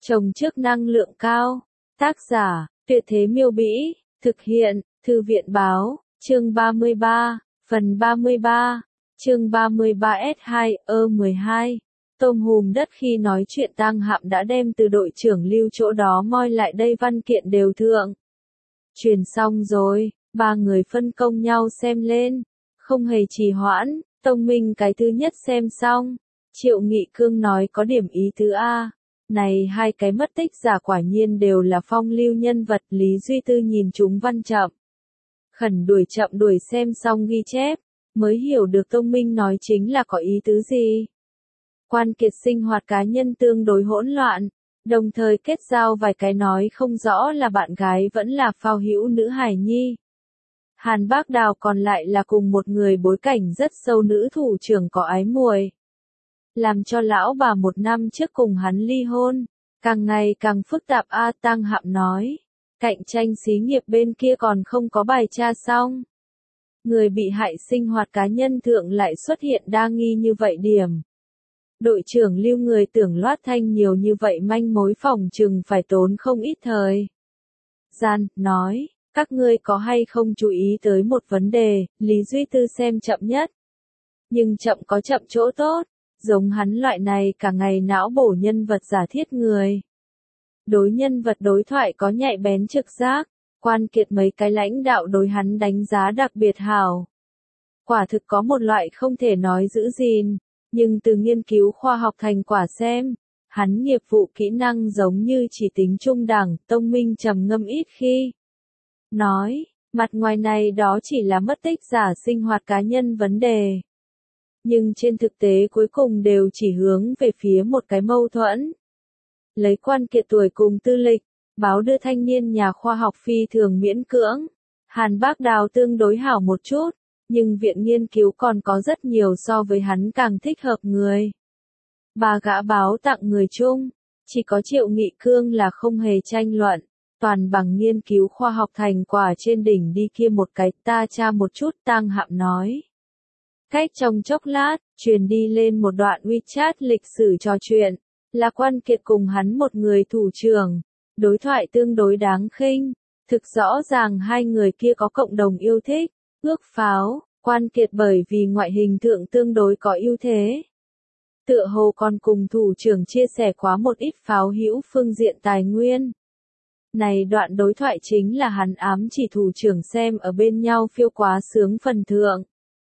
Trồng trước năng lượng cao. Tác giả, Tuyệt Thế Miêu Bĩ. Thực hiện, Thư viện Báo. Chương 33. Phần 33. Chương 33S2-12. Tôm hùm đất khi nói chuyện Tang Hạm đã đem từ đội trưởng Lưu chỗ đó moi lại đây văn kiện đều thượng. Truyền xong rồi, ba người phân công nhau xem lên. Không hề trì hoãn, Tông Minh cái thứ nhất xem xong. Triệu Nghị Cương nói có điểm ý tứ A. Này hai cái mất tích giả quả nhiên đều là phong lưu nhân vật. Lý Duy Tư nhìn chúng văn chậm. Khẩn chậm đuổi xem xong ghi chép, mới hiểu được Tông Minh nói chính là có ý tứ gì. Quan Kiệt sinh hoạt cá nhân tương đối hỗn loạn, đồng thời kết giao vài cái nói không rõ là bạn gái vẫn là phao hữu nữ hài nhi. Hàn Bác Đào còn lại là cùng một người bối cảnh rất sâu nữ thủ trưởng có ái muội. Làm cho lão bà một năm trước cùng hắn ly hôn, càng ngày càng phức tạp a. Tang Hạm nói, cạnh tranh xí nghiệp bên kia còn không có bài tra xong. Người bị hại sinh hoạt cá nhân thượng lại xuất hiện đa nghi như vậy điểm. Đội trưởng Lưu người tưởng loát thanh nhiều như vậy manh mối phòng chừng phải tốn không ít thời gian, nói, các ngươi có hay không chú ý tới một vấn đề, Lý Duy Tư xem chậm nhất. Nhưng chậm có chậm chỗ tốt, giống hắn loại này cả ngày não bổ nhân vật giả thiết người. Đối nhân vật đối thoại có nhạy bén trực giác, Quan Kiệt mấy cái lãnh đạo đối hắn đánh giá đặc biệt hảo. Quả thực có một loại không thể nói giữ gìn, nhưng từ nghiên cứu khoa học thành quả xem, hắn nghiệp vụ kỹ năng giống như chỉ tính trung đẳng. Tông Minh trầm ngâm ít khi nói, mặt ngoài này đó chỉ là mất tích giả sinh hoạt cá nhân vấn đề. Nhưng trên thực tế cuối cùng đều chỉ hướng về phía một cái mâu thuẫn. Lấy Quan Kiệt tuổi cùng tư lịch, báo đưa thanh niên nhà khoa học phi thường miễn cưỡng. Hàn Bác Đào tương đối hảo một chút, nhưng viện nghiên cứu còn có rất nhiều so với hắn càng thích hợp người. Ba gã báo tặng người chung, chỉ có Triệu Nghị Cương là không hề tranh luận, toàn bằng nghiên cứu khoa học thành quả trên đỉnh đi kia một cái. Ta tra một chút, Tang Hạm nói. Cách trong chốc lát, truyền đi lên một đoạn WeChat lịch sử trò chuyện, là Quan Kiệt cùng hắn một người thủ trưởng, đối thoại tương đối đáng khinh, thực rõ ràng hai người kia có cộng đồng yêu thích, ước pháo. Quan Kiệt bởi vì ngoại hình thượng tương đối có ưu thế. Tựa hồ còn cùng thủ trưởng chia sẻ quá một ít pháo hữu phương diện tài nguyên. Này đoạn đối thoại chính là hắn ám chỉ thủ trưởng xem ở bên nhau phiêu quá sướng phần thượng.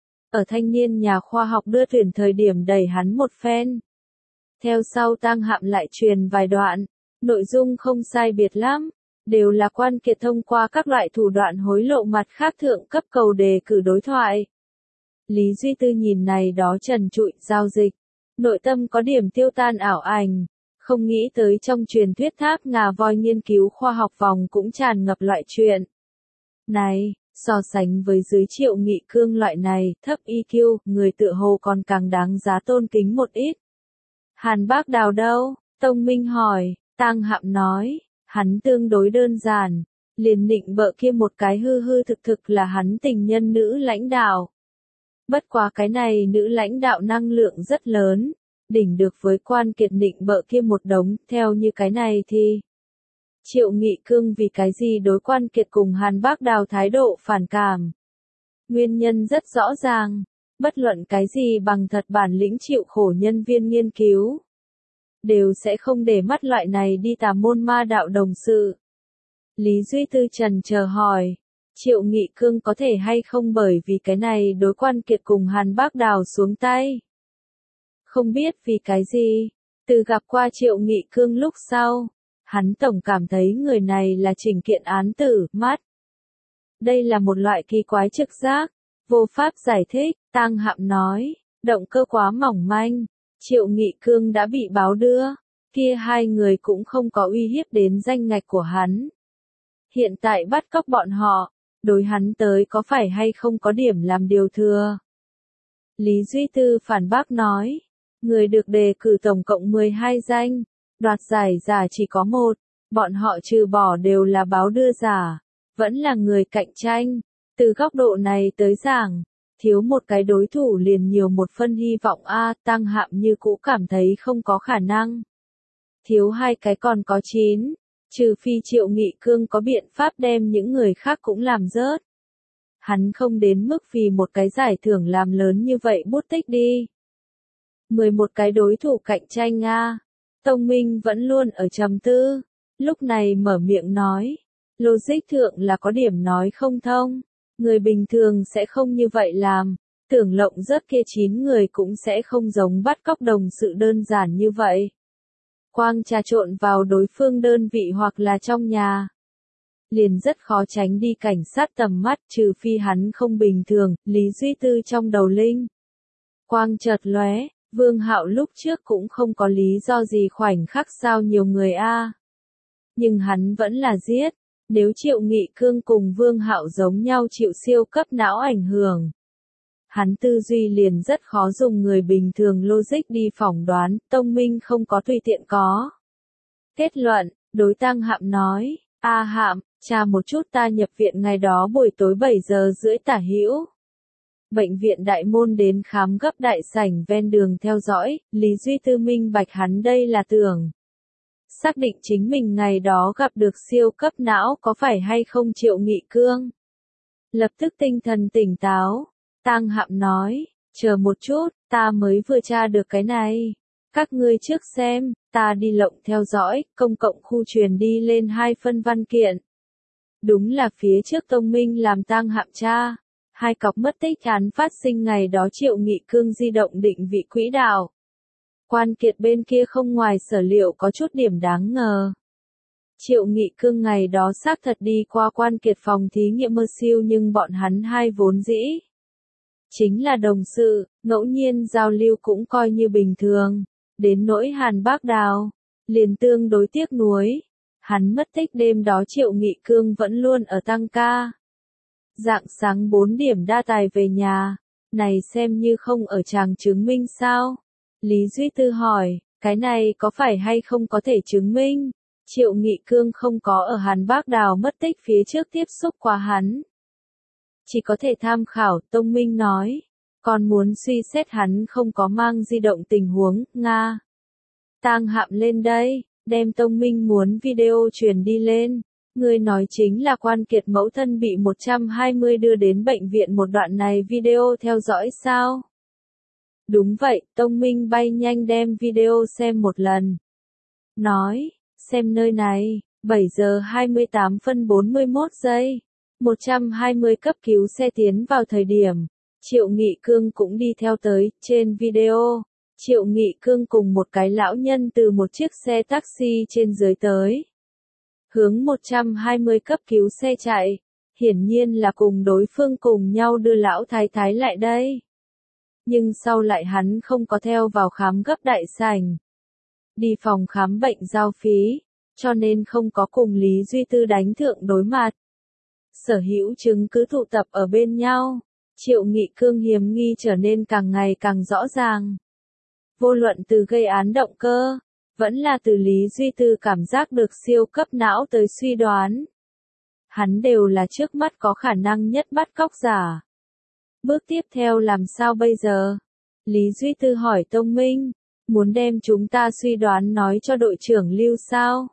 Ở thanh niên nhà khoa học đưa tuyển thời điểm đẩy hắn một phen. Theo sau Tang Hạm lại truyền vài đoạn, nội dung không sai biệt lắm, đều là Quan Kiệt thông qua các loại thủ đoạn hối lộ mặt khác thượng cấp cầu đề cử đối thoại. Lý Duy Tư nhìn này đó trần trụi giao dịch, nội tâm có điểm tiêu tan ảo ảnh, không nghĩ tới trong truyền thuyết tháp ngà voi nghiên cứu khoa học vòng cũng tràn ngập loại chuyện này. So sánh với dưới Triệu Nghị Cương loại này, thấp EQ, người tựa hồ còn càng đáng giá tôn kính một ít. Hàn Bác Đào đâu? Tông Minh hỏi. Tang Hạm nói, hắn tương đối đơn giản, liền nịnh bợ kia một cái hư hư thực thực là hắn tình nhân nữ lãnh đạo. Bất quá cái này nữ lãnh đạo năng lượng rất lớn, đỉnh được với Quan Kiệt nịnh bợ kia một đống. Theo như cái này thì Triệu Nghị Cương vì cái gì đối Quan Kiệt cùng Hàn Bác Đào thái độ phản cảm? Nguyên nhân rất rõ ràng, bất luận cái gì bằng thật bản lĩnh chịu khổ nhân viên nghiên cứu, đều sẽ không để mắt loại này đi tà môn ma đạo đồng sự. Lý Duy Tư trần chờ hỏi, Triệu Nghị Cương có thể hay không bởi vì cái này đối Quan Kiệt cùng Hàn Bác Đào xuống tay? Không biết vì cái gì, từ gặp qua Triệu Nghị Cương lúc sau, hắn tổng cảm thấy người này là trình kiện án tử, mắt. Đây là một loại kỳ quái trực giác, vô pháp giải thích. Tang Hạm nói, động cơ quá mỏng manh, Triệu Nghị Cương đã bị báo đưa, kia hai người cũng không có uy hiếp đến danh ngạch của hắn. Hiện tại bắt cóc bọn họ, đối hắn tới có phải hay không có điểm làm điều thừa? Lý Duy Tư phản bác nói, người được đề cử tổng cộng 12 danh, đoạt giải giả chỉ có một, bọn họ trừ bỏ đều là báo đưa giả, vẫn là người cạnh tranh. Từ góc độ này tới giảng, thiếu một cái đối thủ liền nhiều một phân hy vọng a. Tang Hạm như cũ cảm thấy không có khả năng. thiếu 2 cái còn có 9, trừ phi Triệu Nghị Cương có biện pháp đem những người khác cũng làm rớt. Hắn không đến mức vì một cái giải thưởng làm lớn như vậy bút tích đi. 11 cái đối thủ cạnh tranh a. Tông Minh vẫn luôn ở trầm tư, lúc này mở miệng nói, logic thượng là có điểm nói không thông, người bình thường sẽ không như vậy làm, tưởng lộng rớt kia 9 người cũng sẽ không giống bắt cóc đồng sự đơn giản như vậy. Quang trà trộn vào đối phương đơn vị hoặc là trong nhà, liền rất khó tránh đi cảnh sát tầm mắt, trừ phi hắn không bình thường. Lý Duy Tư trong đầu linh quang chợt lóe, Vương Hạo lúc trước cũng không có lý do gì khoảnh khắc sao nhiều người a. Nhưng hắn vẫn là giết, nếu Triệu Nghị Cương cùng Vương Hạo giống nhau chịu siêu cấp não ảnh hưởng, hắn tư duy liền rất khó dùng người bình thường logic đi phỏng đoán. Tông Minh không có tùy tiện có kết luận, đối Tăng Hạm nói, a Hạm, tra một chút ta nhập viện ngày đó buổi tối 7 giờ rưỡi tả hữu. Bệnh viện Đại Môn đến khám gấp đại sảnh ven đường theo dõi. Lý Duy Tư minh bạch hắn đây là tưởng xác định chính mình ngày đó gặp được siêu cấp não có phải hay không Triệu Nghị Cương. Lập tức tinh thần tỉnh táo, Tang Hạm nói, chờ một chút, ta mới vừa tra được cái này. Các ngươi trước xem, ta đi lộng theo dõi, công cộng khu truyền đi lên 2 phân văn kiện. Đúng là phía trước Tông Minh làm Tang Hạm tra. 2 cọc mất tích án phát sinh ngày đó Triệu Nghị Cương di động định vị quỹ đạo. Quan Kiệt bên kia không ngoài sở liệu có chút điểm đáng ngờ. Triệu Nghị Cương ngày đó xác thật đi qua Quan Kiệt phòng thí nghiệm mơ siêu, nhưng bọn hắn hai vốn dĩ chính là đồng sự, ngẫu nhiên giao lưu cũng coi như bình thường. Đến nỗi Hàn Bác Đào, liền tương đối tiếc nuối. Hắn mất tích đêm đó Triệu Nghị Cương vẫn luôn ở tăng ca. Rạng sáng 4 điểm đa tài về nhà, này xem như không ở tràng chứng minh sao? Lý Duy Tư hỏi, cái này có phải hay không có thể chứng minh? Triệu Nghị Cương không có ở Hàn Bác Đào mất tích phía trước tiếp xúc qua hắn. Chỉ có thể tham khảo, Tông Minh nói. Còn muốn suy xét hắn không có mang di động tình huống, Nga. Tang Hạm lên đây, đem Tông Minh muốn video truyền đi lên. Người nói chính là Quan Kiệt mẫu thân bị 120 đưa đến bệnh viện một đoạn này video theo dõi sao? Đúng vậy, Tông Minh bay nhanh đem video xem một lần. Nói, xem nơi này, 7 giờ 28 phân 41 giây. 120 cấp cứu xe tiến vào thời điểm. Triệu Nghị Cương cũng đi theo tới. Trên video, Triệu Nghị Cương cùng một cái lão nhân từ một chiếc xe taxi trên dưới tới. Hướng 120 cấp cứu xe chạy. Hiển nhiên là cùng đối phương cùng nhau đưa lão thái thái lại đây. Nhưng sau lại hắn không có theo vào khám gấp đại sảnh. Đi phòng khám bệnh giao phí, cho nên không có cùng Lý Duy Tư đánh thượng đối mặt. Sở hữu chứng cứ tụ tập ở bên nhau, Triệu Nghị Cương hiểm nghi trở nên càng ngày càng rõ ràng. Vô luận từ gây án động cơ, vẫn là từ Lý Duy Tư cảm giác được siêu cấp não tới suy đoán. Hắn đều là trước mắt có khả năng nhất bắt cóc giả. Bước tiếp theo làm sao bây giờ? Lý Duy Tư hỏi Tông Minh, muốn đem chúng ta suy đoán nói cho đội trưởng Lưu sao?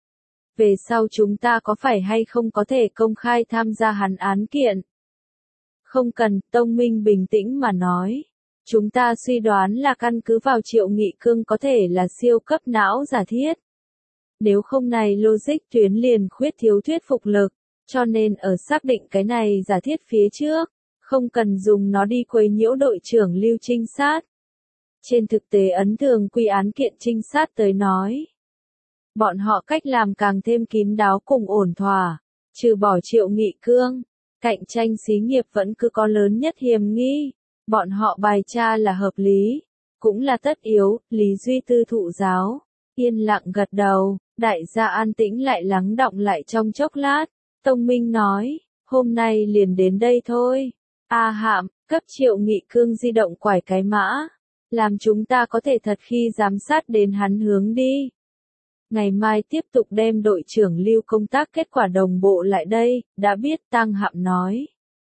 Về sau chúng ta có phải hay không có thể công khai tham gia hắn án kiện? Không cần, Tông Minh bình tĩnh mà nói. Chúng ta suy đoán là căn cứ vào Triệu Nghị Cương có thể là siêu cấp não giả thiết. Nếu không này logic tuyến liền khuyết thiếu thuyết phục lực, cho nên ở xác định cái này giả thiết phía trước, không cần dùng nó đi quấy nhiễu đội trưởng Lưu trinh sát. Trên thực tế ấn thường quy án kiện trinh sát tới nói. Bọn họ cách làm càng thêm kín đáo cùng ổn thỏa, trừ bỏ Triệu Nghị Cương, cạnh tranh xí nghiệp vẫn cứ có lớn nhất hiểm nghi. Bọn họ bài tra là hợp lý, cũng là tất yếu. Lý Duy Tư thụ giáo, yên lặng gật đầu, đại gia an tĩnh lại lắng đọng lại trong chốc lát. Tông Minh nói, hôm nay liền đến đây thôi. A Hạm, cấp Triệu Nghị Cương di động quải cái mã, làm chúng ta có thể thật khi giám sát đến hắn hướng đi. Ngày mai tiếp tục đem đội trưởng Lưu công tác kết quả đồng bộ lại đây, đã biết. Tang Hạm nói.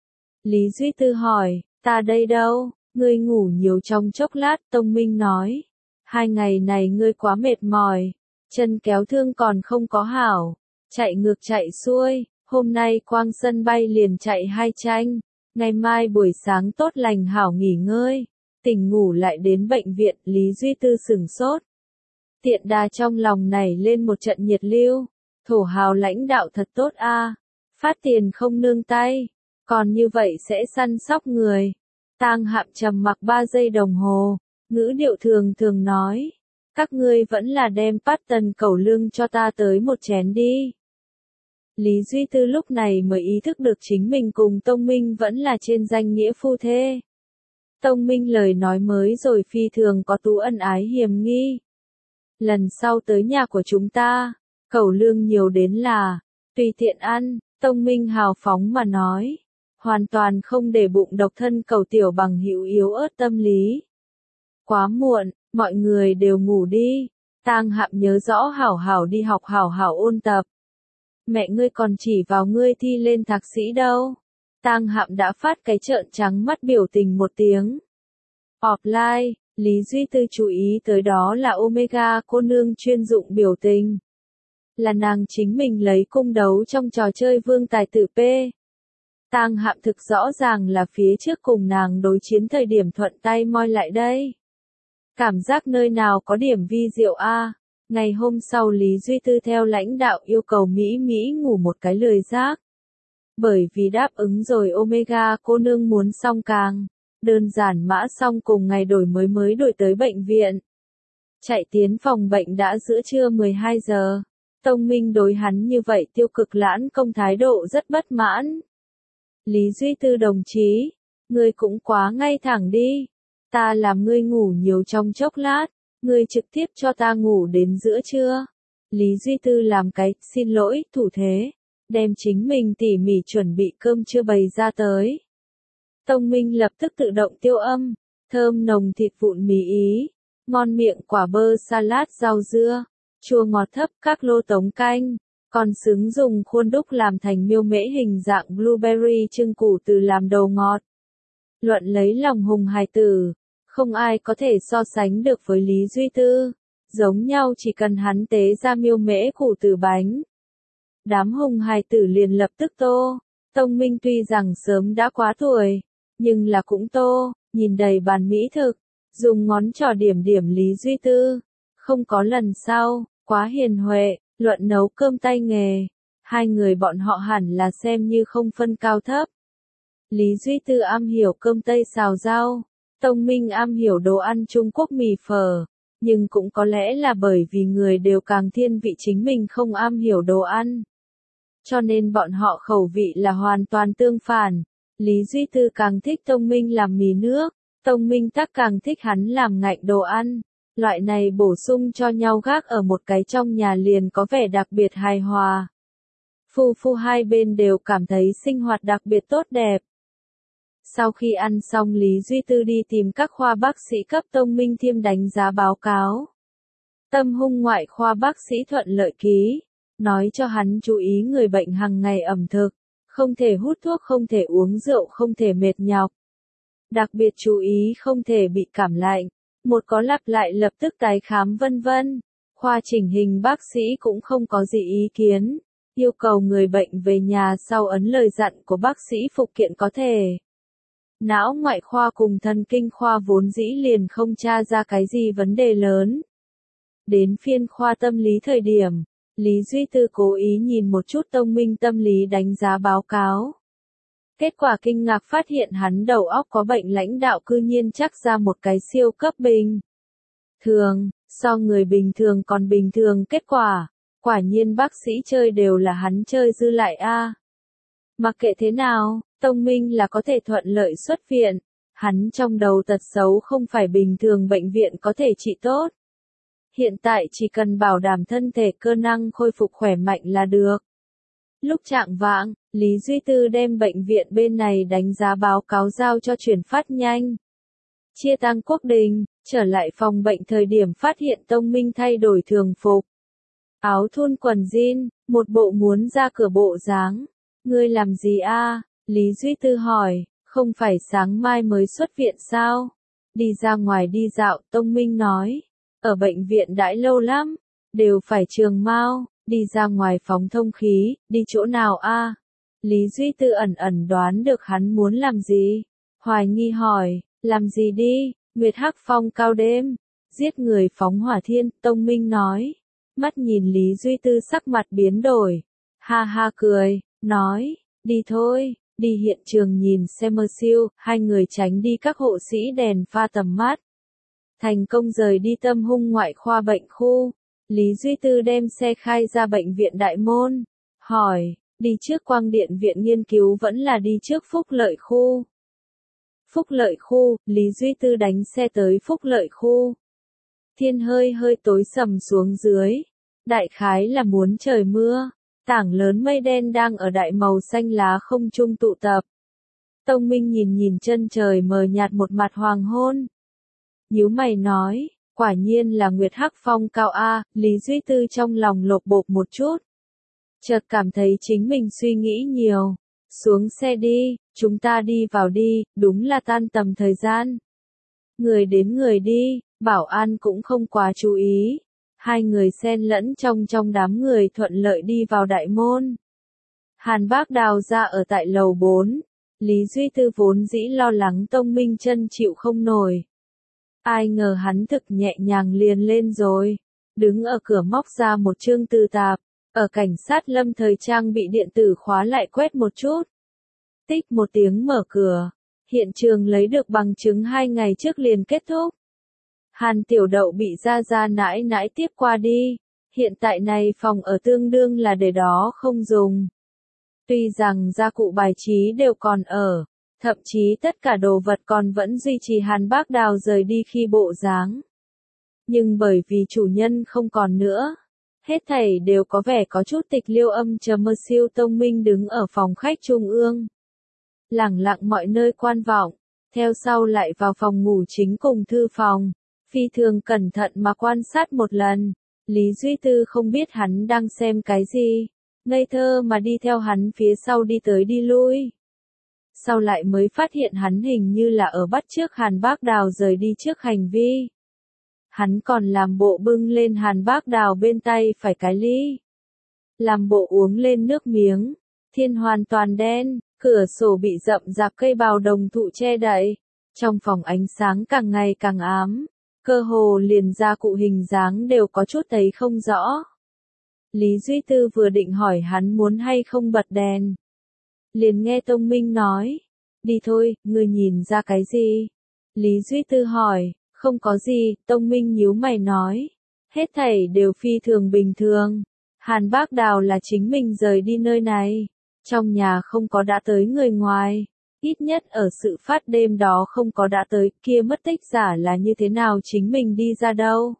Lý Duy Tư hỏi, ta đây đâu? Ngươi ngủ nhiều trong chốc lát. Tông Minh nói, 2 ngày này ngươi quá mệt mỏi, Chân kéo thương còn không có hảo, chạy ngược chạy xuôi, hôm nay quang sân bay liền chạy 2 tranh, ngày mai buổi sáng tốt lành hảo nghỉ ngơi, tỉnh ngủ lại đến bệnh viện. Lý Duy Tư sửng sốt. Tiện đà trong lòng nảy lên một trận nhiệt lưu, thổ hào lãnh đạo thật tốt a, phát tiền không nương tay, còn như vậy sẽ săn sóc người. Tang Hạm trầm mặc 3 giây đồng hồ, ngữ điệu thường thường nói, các ngươi vẫn là đem Patton cẩu lương cho ta tới một chén đi. Lý Duy Tư lúc này mới ý thức được chính mình cùng Tông Minh vẫn là trên danh nghĩa phu thê. Tông Minh lời nói mới rồi phi thường có tú ân ái hiềm nghi. Lần sau tới nhà của chúng ta, cẩu lương nhiều đến là, tùy tiện ăn, Tông Minh hào phóng mà nói. Hoàn toàn không để bụng độc thân cẩu tiểu bằng hữu yếu ớt tâm lý. Quá muộn, mọi người đều ngủ đi. Tang Hạm nhớ rõ hảo hảo đi học hảo hảo ôn tập. Mẹ ngươi còn chỉ vào ngươi thi lên thạc sĩ đâu. Tang Hạm đã phát cái trợn trắng mắt biểu tình một tiếng. Offline, Lý Duy Tư chú ý tới đó là Omega cô nương chuyên dụng biểu tình. Là nàng chính mình lấy cung đấu trong trò chơi vương tài tử P. Tang Hạm thực rõ ràng là phía trước cùng nàng đối chiến thời điểm thuận tay moi lại đây. Cảm giác nơi nào có điểm vi diệu a. Ngày hôm sau Lý Duy Tư theo lãnh đạo yêu cầu Mỹ ngủ một cái lười giác. Bởi vì đáp ứng rồi Omega cô nương muốn xong càng. Đơn giản mã xong cùng ngày đổi mới đổi tới bệnh viện. Chạy tiến phòng bệnh đã giữa trưa 12 giờ. Tông Minh đối hắn như vậy tiêu cực lãn công thái độ rất bất mãn. Lý Duy Tư đồng chí, ngươi cũng quá ngay thẳng đi. Ta làm ngươi ngủ nhiều trong chốc lát, ngươi trực tiếp cho ta ngủ đến giữa trưa. Lý Duy Tư làm cái xin lỗi thủ thế, đem chính mình tỉ mỉ chuẩn bị cơm trưa bày ra tới. Tông Minh lập tức tự động tiêu âm, thơm nồng thịt vụn mì Ý, ngon miệng quả bơ salad rau dưa, chua ngọt thấp các lô tống canh, còn xứng dùng khuôn đúc làm thành miêu mễ hình dạng blueberry trưng củ từ làm đầu ngọt. Luận lấy lòng hùng hài tử, không ai có thể so sánh được với Lý Duy Tư, giống nhau chỉ cần hắn tế ra miêu mễ củ từ bánh. Đám hùng hài tử liền lập tức tô. Tông Minh tuy rằng sớm đã quá tuổi, nhưng là cũng tô, nhìn đầy bàn mỹ thực, dùng ngón trỏ điểm điểm Lý Duy Tư. Không có lần sau, quá hiền huệ, luận nấu cơm tay nghề, hai người bọn họ hẳn là xem như không phân cao thấp. Lý Duy Tư am hiểu cơm tây xào rau, Tông Minh am hiểu đồ ăn Trung Quốc mì phở, nhưng cũng có lẽ là bởi vì người đều càng thiên vị chính mình không am hiểu đồ ăn. Cho nên bọn họ khẩu vị là hoàn toàn tương phản. Lý Duy Tư càng thích Tông Minh làm mì nước, Tông Minh tắc càng thích hắn làm ngạnh đồ ăn. Loại này bổ sung cho nhau gác ở một cái trong nhà liền có vẻ đặc biệt hài hòa. Phu phu hai bên đều cảm thấy sinh hoạt đặc biệt tốt đẹp. Sau khi ăn xong Lý Duy Tư đi tìm các khoa bác sĩ cấp Tông Minh thêm đánh giá báo cáo. Tâm hung ngoại khoa bác sĩ thuận lợi ký, nói cho hắn chú ý người bệnh hàng ngày ẩm thực, không thể hút thuốc, không thể uống rượu, không thể mệt nhọc. Đặc biệt chú ý không thể bị cảm lạnh, một có lặp lại lập tức tái khám vân vân. Khoa chỉnh hình bác sĩ cũng không có gì ý kiến, yêu cầu người bệnh về nhà sau ấn lời dặn của bác sĩ phục kiện có thể. Não ngoại khoa cùng thần kinh khoa vốn dĩ liền không tra ra cái gì vấn đề lớn. Đến phiên khoa tâm lý thời điểm, Lý Duy Tư cố ý nhìn một chút Tông Minh tâm lý đánh giá báo cáo. Kết quả kinh ngạc phát hiện hắn đầu óc có bệnh, lãnh đạo cư nhiên chắc ra một cái siêu cấp bình thường, so người bình thường còn bình thường. Kết quả, quả nhiên bác sĩ chơi đều là hắn chơi dư lại a. Mặc kệ thế nào, Tông Minh là có thể thuận lợi xuất viện, hắn trong đầu tật xấu không phải bình thường bệnh viện có thể trị tốt. Hiện tại chỉ cần bảo đảm thân thể cơ năng khôi phục khỏe mạnh là được. Lúc chạng vạng, Lý Duy Tư đem bệnh viện bên này đánh giá báo cáo giao cho chuyển phát nhanh. Chia Tăng Quốc Đình, trở lại phòng bệnh thời điểm phát hiện Tông Minh thay đổi thường phục. Áo thun quần jean, một bộ muốn ra cửa bộ dáng. Ngươi làm gì a? Lý Duy Tư hỏi, không phải sáng mai mới xuất viện sao? Đi ra ngoài đi dạo, Tông Minh nói. Ở bệnh viện đãi lâu lắm, đều phải trường mau, đi ra ngoài phóng thông khí, đi chỗ nào a? Lý Duy Tư ẩn ẩn đoán được hắn muốn làm gì. Hoài nghi hỏi, làm gì đi, Nguyệt Hắc Phong cao đêm, giết người phóng hỏa thiên, Tông Minh nói. Mắt nhìn Lý Duy Tư sắc mặt biến đổi, ha ha cười, nói, đi thôi, đi hiện trường nhìn xem mơ siêu, hai người tránh đi các hộ sĩ đèn pha tầm mắt. Thành công rời đi Tâm Hung ngoại khoa bệnh khu, Lý Duy Tư đem xe khai ra bệnh viện Đại Môn, hỏi, đi trước Quang Điện viện nghiên cứu vẫn là đi trước Phúc Lợi khu. Phúc Lợi khu, Lý Duy Tư đánh xe tới Phúc Lợi khu. Thiên hơi hơi tối sầm xuống dưới, đại khái là muốn trời mưa, tảng lớn mây đen đang ở đại màu xanh lá không trung tụ tập. Tông Minh nhìn nhìn chân trời mờ nhạt một mặt hoàng hôn. Nhíu mày nói, quả nhiên là Nguyệt Hắc Phong cao a, Lý Duy Tư trong lòng lột bột một chút. Chợt cảm thấy chính mình suy nghĩ nhiều. Xuống xe đi, chúng ta đi vào đi, đúng là tan tầm thời gian. Người đến người đi, bảo an cũng không quá chú ý. Hai người xen lẫn trong đám người thuận lợi đi vào Đại Môn. Hàn Bác Đào ra ở tại lầu 4. Lý Duy Tư vốn dĩ lo lắng Tông Minh chân chịu không nổi. Ai ngờ hắn thực nhẹ nhàng liền lên rồi. Đứng ở cửa móc ra một chương từ tạp. Ở cảnh sát Lâm thời trang bị điện tử khóa lại quét một chút. Tích một tiếng mở cửa. Hiện trường lấy được bằng chứng 2 ngày trước liền kết thúc. Hàn Tiểu Đậu bị gia nãi nãi tiếp qua đi. Hiện tại này phòng ở tương đương là để đó không dùng. Tuy rằng gia cụ bài trí đều còn ở. Thậm chí tất cả đồ vật còn vẫn duy trì Hàn Bác Đào rời đi khi bộ dáng. Nhưng bởi vì chủ nhân không còn nữa. Hết thảy đều có vẻ có chút tịch liêu âm trầm mơ siêu. Tông Minh đứng ở phòng khách trung ương. Lẳng lặng mọi nơi quan vọng, theo sau lại vào phòng ngủ chính cùng thư phòng. Phi thường cẩn thận mà quan sát một lần. Lý Duy Tư không biết hắn đang xem cái gì. Ngây thơ mà đi theo hắn phía sau đi tới đi lui. Sau lại mới phát hiện hắn hình như là ở bắt chước Hàn Bác Đào rời đi trước hành vi. Hắn còn làm bộ bưng lên Hàn Bác Đào bên tay phải cái ly. Làm bộ uống lên nước miếng. Thiên hoàn toàn đen, cửa sổ bị rậm rạp cây bào đồng thụ che đậy. Trong phòng ánh sáng càng ngày càng ám. Cơ hồ liền ra cụ hình dáng đều có chút thấy không rõ. Lý Duy Tư vừa định hỏi hắn muốn hay không bật đèn. Liền nghe Tông Minh nói. Đi thôi, ngươi nhìn ra cái gì? Lý Duy Tư hỏi. Không có gì, Tông Minh nhíu mày nói. Hết thảy đều phi thường bình thường. Hàn Bác Đào là chính mình rời đi nơi này. Trong nhà không có đã tới người ngoài. Ít nhất ở sự phát đêm đó không có đã tới, kia mất tích giả là như thế nào chính mình đi ra đâu.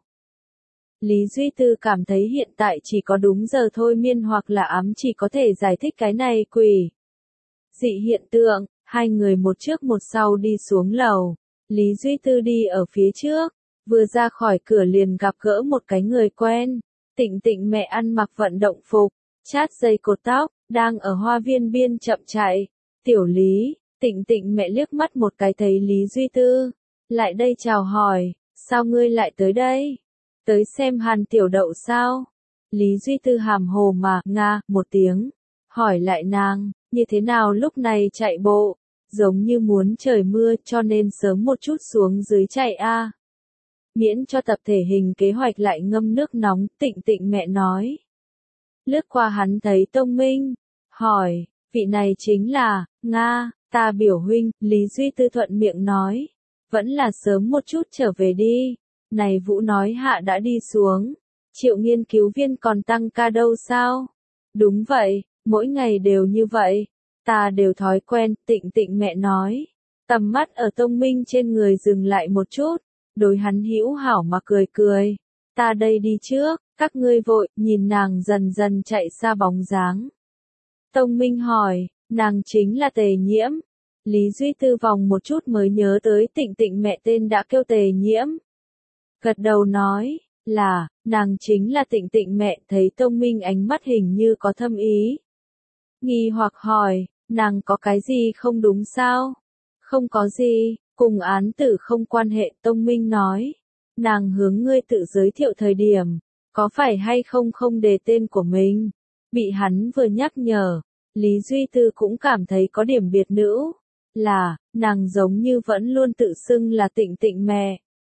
Lý Duy Tư cảm thấy hiện tại chỉ có đúng giờ thôi miên hoặc là ám chỉ có thể giải thích cái này quỷ. Dị hiện tượng, hai người một trước một sau đi xuống lầu. Lý Duy Tư đi ở phía trước, vừa ra khỏi cửa liền gặp gỡ một cái người quen. Tịnh Tịnh mẹ ăn mặc vận động phục, chát dây cột tóc, đang ở hoa viên biên chậm chạy. Tiểu Lý, Tịnh Tịnh mẹ liếc mắt một cái thấy Lý Duy Tư. Lại đây chào hỏi, sao ngươi lại tới đây? Tới xem Hàn Tiểu Đậu sao? Lý Duy Tư hàm hồ mà, nga, một tiếng. Hỏi lại nàng, như thế nào lúc này chạy bộ? Giống như muốn trời mưa cho nên sớm một chút xuống dưới chạy a. Miễn cho tập thể hình kế hoạch lại ngâm nước nóng, Tịnh Tịnh mẹ nói. Lướt qua hắn thấy Tông Minh, hỏi, vị này chính là, Nga, ta biểu huynh, Lý Duy Tư thuận miệng nói. Vẫn là sớm một chút trở về đi. Này Vũ nói hạ đã đi xuống. Triệu nghiên cứu viên còn tăng ca đâu sao? Đúng vậy, mỗi ngày đều như vậy. Ta đều thói quen, Tịnh Tịnh mẹ nói. Tầm mắt ở Tông Minh trên người dừng lại một chút. Đối hắn hữu hảo mà cười cười. Ta đây đi trước, các ngươi vội, nhìn nàng dần dần chạy xa bóng dáng. Tông Minh hỏi, nàng chính là Tề Nhiễm. Lý Duy Tư vòng một chút mới nhớ tới Tịnh Tịnh mẹ tên đã kêu Tề Nhiễm. Gật đầu nói, là, nàng chính là Tịnh Tịnh mẹ. Thấy Tông Minh ánh mắt hình như có thâm ý. Nghi hoặc hỏi, nàng có cái gì không đúng sao? Không có gì, cùng án tử không quan hệ. Tông Minh nói, nàng hướng ngươi tự giới thiệu thời điểm, có phải hay không không đề tên của mình? Bị hắn vừa nhắc nhở, Lý Duy Tư cũng cảm thấy có điểm biệt nữ, là, nàng giống như vẫn luôn tự xưng là Tịnh Tịnh mẹ.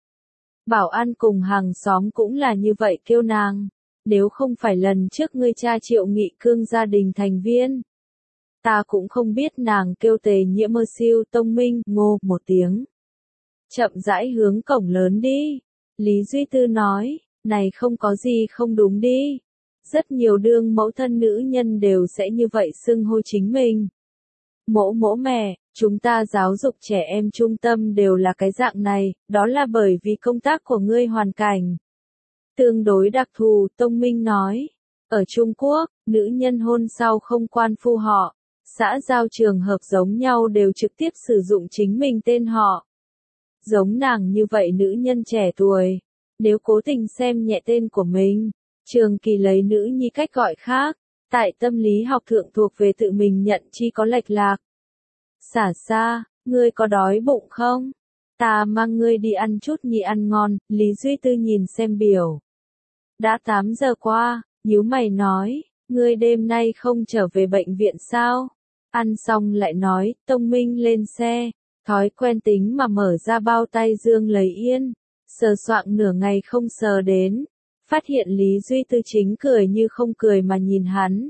Bảo An cùng hàng xóm cũng là như vậy kêu nàng, nếu không phải lần trước ngươi cha Triệu Nghị Cương gia đình thành viên. Ta cũng không biết nàng kêu Tề Nhiễm Mơ Siêu Tông Minh Ngô một tiếng. Chậm rãi hướng cổng lớn đi. Lý Duy Tư nói, này không có gì không đúng đi. Rất nhiều đương mẫu thân nữ nhân đều sẽ như vậy xưng hô chính mình. Mỗ mẹ, chúng ta giáo dục trẻ em trung tâm đều là cái dạng này, đó là bởi vì công tác của ngươi hoàn cảnh. Tương đối đặc thù, Tông Minh nói. Ở Trung Quốc, nữ nhân hôn sau không quan phu họ, xã giao trường hợp giống nhau đều trực tiếp sử dụng chính mình tên họ. Giống nàng như vậy nữ nhân trẻ tuổi, nếu cố tình xem nhẹ tên của mình, trường kỳ lấy nữ nhi cách gọi khác, tại tâm lý học thượng thuộc về tự mình nhận chi có lệch lạc. Xả xa, ngươi có đói bụng không? Ta mang ngươi đi ăn chút nhị ăn ngon, Lý Duy Tư nhìn xem biểu. Đã 8 giờ qua, nhíu mày nói, ngươi đêm nay không trở về bệnh viện sao? Ăn xong lại nói, Tông Minh lên xe, thói quen tính mà mở ra bao tay dương lấy yên, sờ soạng nửa ngày không sờ đến, phát hiện Lý Duy Tư chính cười như không cười mà nhìn hắn.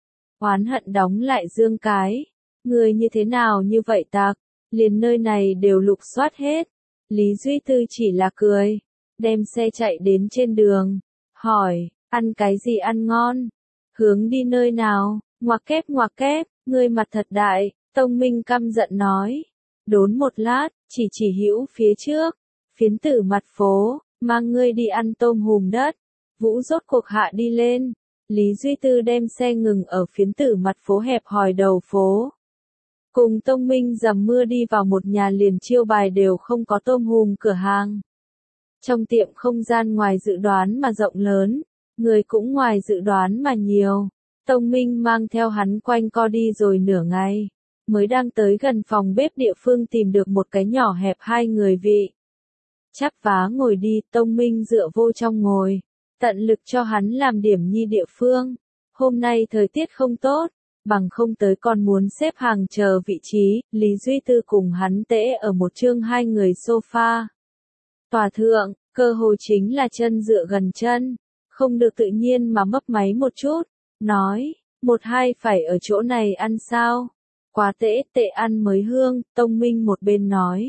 Oán hận đóng lại dương cái, người như thế nào như vậy tạc, liền nơi này đều lục soát hết. Lý Duy Tư chỉ là cười, đem xe chạy đến trên đường, hỏi, ăn cái gì ăn ngon, hướng đi nơi nào, ngoặc kép, ngươi mặt thật đại, Tông Minh căm giận nói. Đốn một lát, chỉ hữu phía trước, phiến tử mặt phố, mang ngươi đi ăn tôm hùm đất. Vũ rốt cuộc hạ đi lên, Lý Duy Tư đem xe ngừng ở phiến tử mặt phố hẹp hòi đầu phố. Cùng Tông Minh dầm mưa đi vào một nhà liền chiêu bài đều không có tôm hùm cửa hàng. Trong tiệm không gian ngoài dự đoán mà rộng lớn, người cũng ngoài dự đoán mà nhiều. Tông Minh mang theo hắn quanh co đi rồi nửa ngày, mới đang tới gần phòng bếp địa phương tìm được một cái nhỏ hẹp 2 người vị. Chắp vá ngồi đi, Tông Minh dựa vô trong ngồi, tận lực cho hắn làm điểm nhi địa phương. Hôm nay thời tiết không tốt, bằng không tới còn muốn xếp hàng chờ vị trí, Lý Duy Tư cùng hắn tễ ở một chương 2 người sofa. Tòa thượng, cơ hồ chính là chân dựa gần chân, không được tự nhiên mà mấp máy một chút, nói, 1-2 phải ở chỗ này ăn sao? Quá tệ ăn mới hương, Tông Minh một bên nói.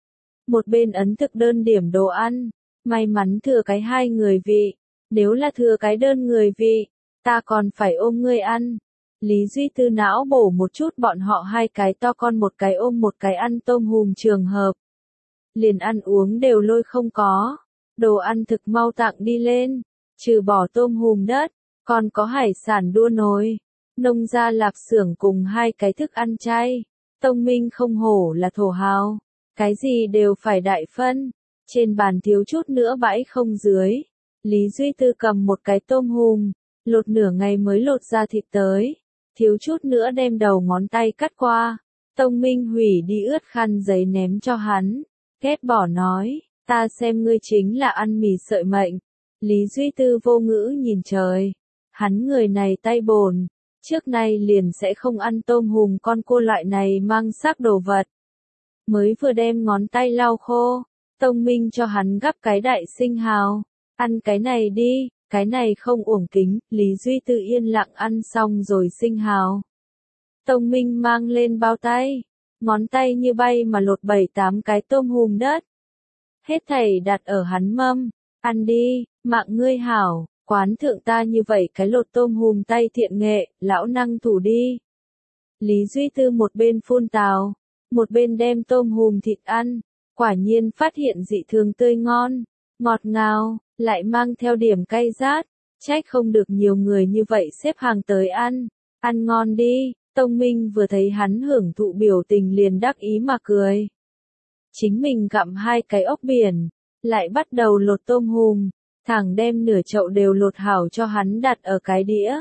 Một bên ấn thực đơn điểm đồ ăn, may mắn thừa cái 2 người vị, nếu là thừa cái đơn người vị, ta còn phải ôm ngươi ăn. Lý Duy Tư não bổ một chút bọn họ 2 cái to con một cái ôm một cái ăn tôm hùm trường hợp. Liền ăn uống đều lôi không có, đồ ăn thực mau tặng đi lên, trừ bỏ tôm hùm đất, còn có hải sản đua nồi, nông gia lạp xưởng cùng 2 cái thức ăn chay. Tông Minh không hổ là thổ hào, cái gì đều phải đại phân, trên bàn thiếu chút nữa bãi không dưới. Lý Duy Tư cầm một cái tôm hùm, lột nửa ngày mới lột ra thịt tới, thiếu chút nữa đem đầu ngón tay cắt qua. Tông Minh hủy đi ướt khăn giấy ném cho hắn, ghét bỏ nói, ta xem ngươi chính là ăn mì sợi mệnh. Lý Duy Tư vô ngữ nhìn trời, hắn người này tay bồn, trước nay liền sẽ không ăn tôm hùm con cua loại này mang xác đồ vật. Mới vừa đem ngón tay lau khô, Tông Minh cho hắn gắp cái đại sinh hào, ăn cái này đi, cái này không uổng kính. Lý Duy Tư yên lặng ăn xong rồi sinh hào. Tông Minh mang lên bao tay, ngón tay như bay mà lột 7-8 cái tôm hùm đất. Hết thảy đặt ở hắn mâm, ăn đi, mạng ngươi hảo, quán thượng ta như vậy cái lột tôm hùm tay thiện nghệ, lão năng thủ đi. Lý Duy Tư một bên phun tào, một bên đem tôm hùm thịt ăn, quả nhiên phát hiện dị thường tươi ngon, ngọt ngào, lại mang theo điểm cay rát, trách không được nhiều người như vậy xếp hàng tới ăn ngon đi. Tông Minh vừa thấy hắn hưởng thụ biểu tình liền đắc ý mà cười. Chính mình gặm 2 cái ốc biển, lại bắt đầu lột tôm hùm, thẳng đem nửa chậu đều lột hảo cho hắn đặt ở cái đĩa.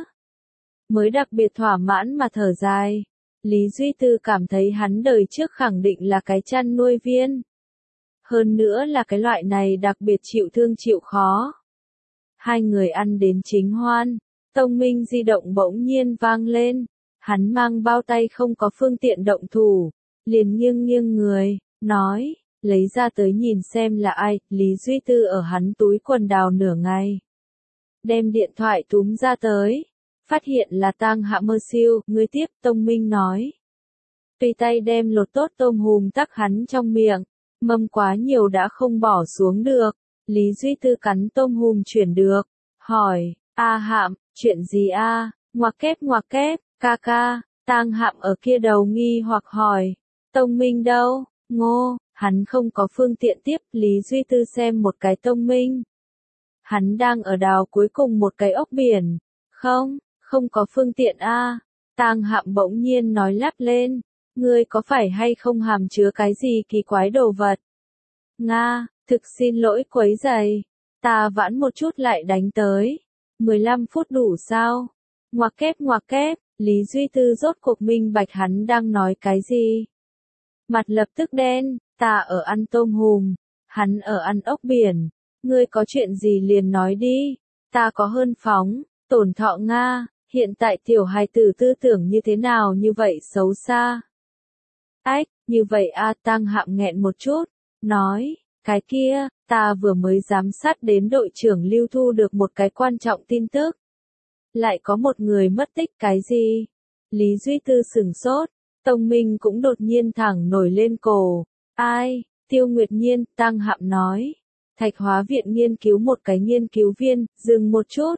Mới đặc biệt thỏa mãn mà thở dài. Lý Duy Tư cảm thấy hắn đời trước khẳng định là cái chăn nuôi viên. Hơn nữa là cái loại này đặc biệt chịu thương chịu khó. Hai người ăn đến chính hoan. Tông Minh di động bỗng nhiên vang lên. Hắn mang bao tay không có phương tiện động thủ. Liền nghiêng nghiêng người, nói, lấy ra tới nhìn xem là ai. Lý Duy Tư ở hắn túi quần đào nửa ngày. Đem điện thoại túm ra tới. Phát hiện là Tang Hạ Mơ Siêu, người tiếp. Tông Minh nói. Tùy tay đem lột tốt tôm hùm tắc hắn trong miệng. Mâm quá nhiều đã không bỏ xuống được. Lý Duy Tư cắn tôm hùm chuyển được. Hỏi, A Hạm, chuyện gì a? Ngoặc kép, ca ca. Tang Hạm ở kia đầu nghi hoặc hỏi. Tông Minh đâu? Ngô, hắn không có phương tiện tiếp. Lý Duy Tư xem một cái Tông Minh. Hắn đang ở đào cuối cùng một cái ốc biển. Không có phương tiện a. Tang Hạm bỗng nhiên nói lắp lên. Ngươi có phải hay không hàm chứa cái gì kỳ quái đồ vật? Nga, thực xin lỗi quấy rầy. Ta vãn một chút lại đánh tới. 15 phút đủ sao? Ngoặc kép, Lý Duy Tư rốt cuộc minh bạch hắn đang nói cái gì? Mặt lập tức đen, ta ở ăn tôm hùm, hắn ở ăn ốc biển. Ngươi có chuyện gì liền nói đi, ta có hơn phóng, tổn thọ Nga, hiện tại tiểu hài tử tư tưởng như thế nào như vậy xấu xa. Ách, như vậy a. Tang Hạm nghẹn một chút, nói, cái kia, ta vừa mới giám sát đến đội trưởng Lưu thu được một cái quan trọng tin tức. Lại có một người mất tích cái gì? Lý Duy Tư sửng sốt, Tông Minh cũng đột nhiên thẳng nổi lên cổ. Ai? Tiêu Nguyệt Nhiên, Tang Hạm nói. Thạch Hóa Viện nghiên cứu một cái nghiên cứu viên, dừng một chút.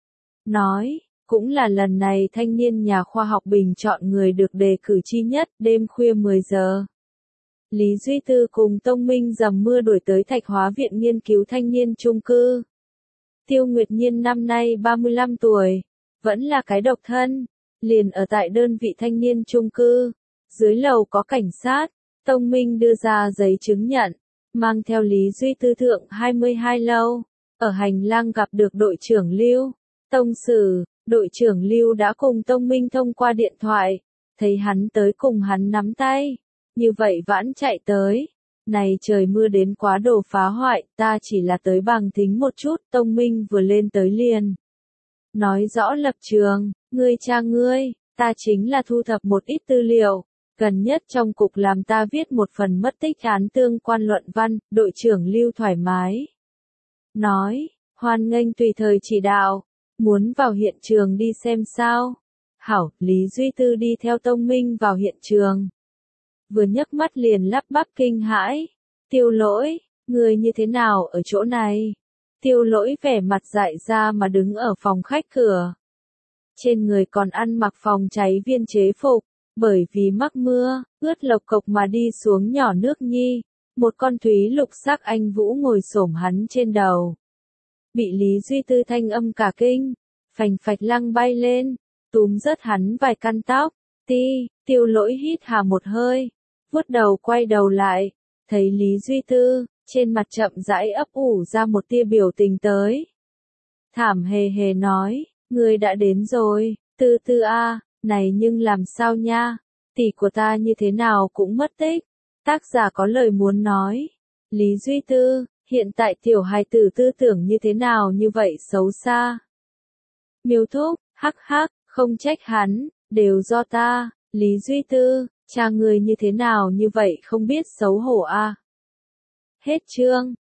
Nói, cũng là lần này thanh niên nhà khoa học bình chọn người được đề cử chi nhất, đêm khuya 10 giờ. Lý Duy Tư cùng Tông Minh dầm mưa đuổi tới Thạch Hóa Viện nghiên cứu thanh niên chung cư. Tiêu Nguyệt Nhiên năm nay 35 tuổi, vẫn là cái độc thân, liền ở tại đơn vị thanh niên chung cư. Dưới lầu có cảnh sát, Tông Minh đưa ra giấy chứng nhận, mang theo Lý Duy Tư thượng 22 lâu. Ở hành lang gặp được đội trưởng Lưu. Tông Sử, đội trưởng Lưu đã cùng Tông Minh thông qua điện thoại, thấy hắn tới cùng hắn nắm tay. Như vậy vãn chạy tới. Này trời mưa đến quá đồ phá hoại, ta chỉ là tới bằng thính một chút. Tông Minh vừa lên tới liền. Nói rõ lập trường, ngươi cha ngươi, ta chính là thu thập một ít tư liệu. Gần nhất trong cục làm ta viết một phần mất tích án tương quan luận văn. Đội trưởng Lưu thoải mái. Nói, hoan nghênh tùy thời chỉ đạo. Muốn vào hiện trường đi xem sao? Hảo, Lý Duy Tư đi theo Tông Minh vào hiện trường. Vừa nhấc mắt liền lắp bắp kinh hãi. Tiêu Lỗi, người như thế nào ở chỗ này? Tiêu Lỗi vẻ mặt dại ra mà đứng ở phòng khách cửa. Trên người còn ăn mặc phòng cháy viên chế phục, bởi vì mắc mưa, ướt lộc cộc mà đi xuống nhỏ nước nhi. Một con thúy lục sắc anh vũ ngồi xổm hắn trên đầu. Bị Lý Duy Tư thanh âm cả kinh, phành phạch lăng bay lên, túm rớt hắn vài căn tóc. Tiêu Lỗi hít hà một hơi, vuốt đầu quay đầu lại, thấy Lý Duy Tư, trên mặt chậm rãi ấp ủ ra một tia biểu tình tới. Thảm hề hề nói, ngươi đã đến rồi, Tư Tư a, này nhưng làm sao nha, tỷ của ta như thế nào cũng mất tích. Tác giả có lời muốn nói. Lý Duy Tư, hiện tại tiểu hài tử tư tưởng như thế nào như vậy xấu xa. Miêu Thúc, hắc hắc, không trách hắn, đều do ta. Lý Duy Tư, cha người như thế nào như vậy không biết xấu hổ a. Hết chương.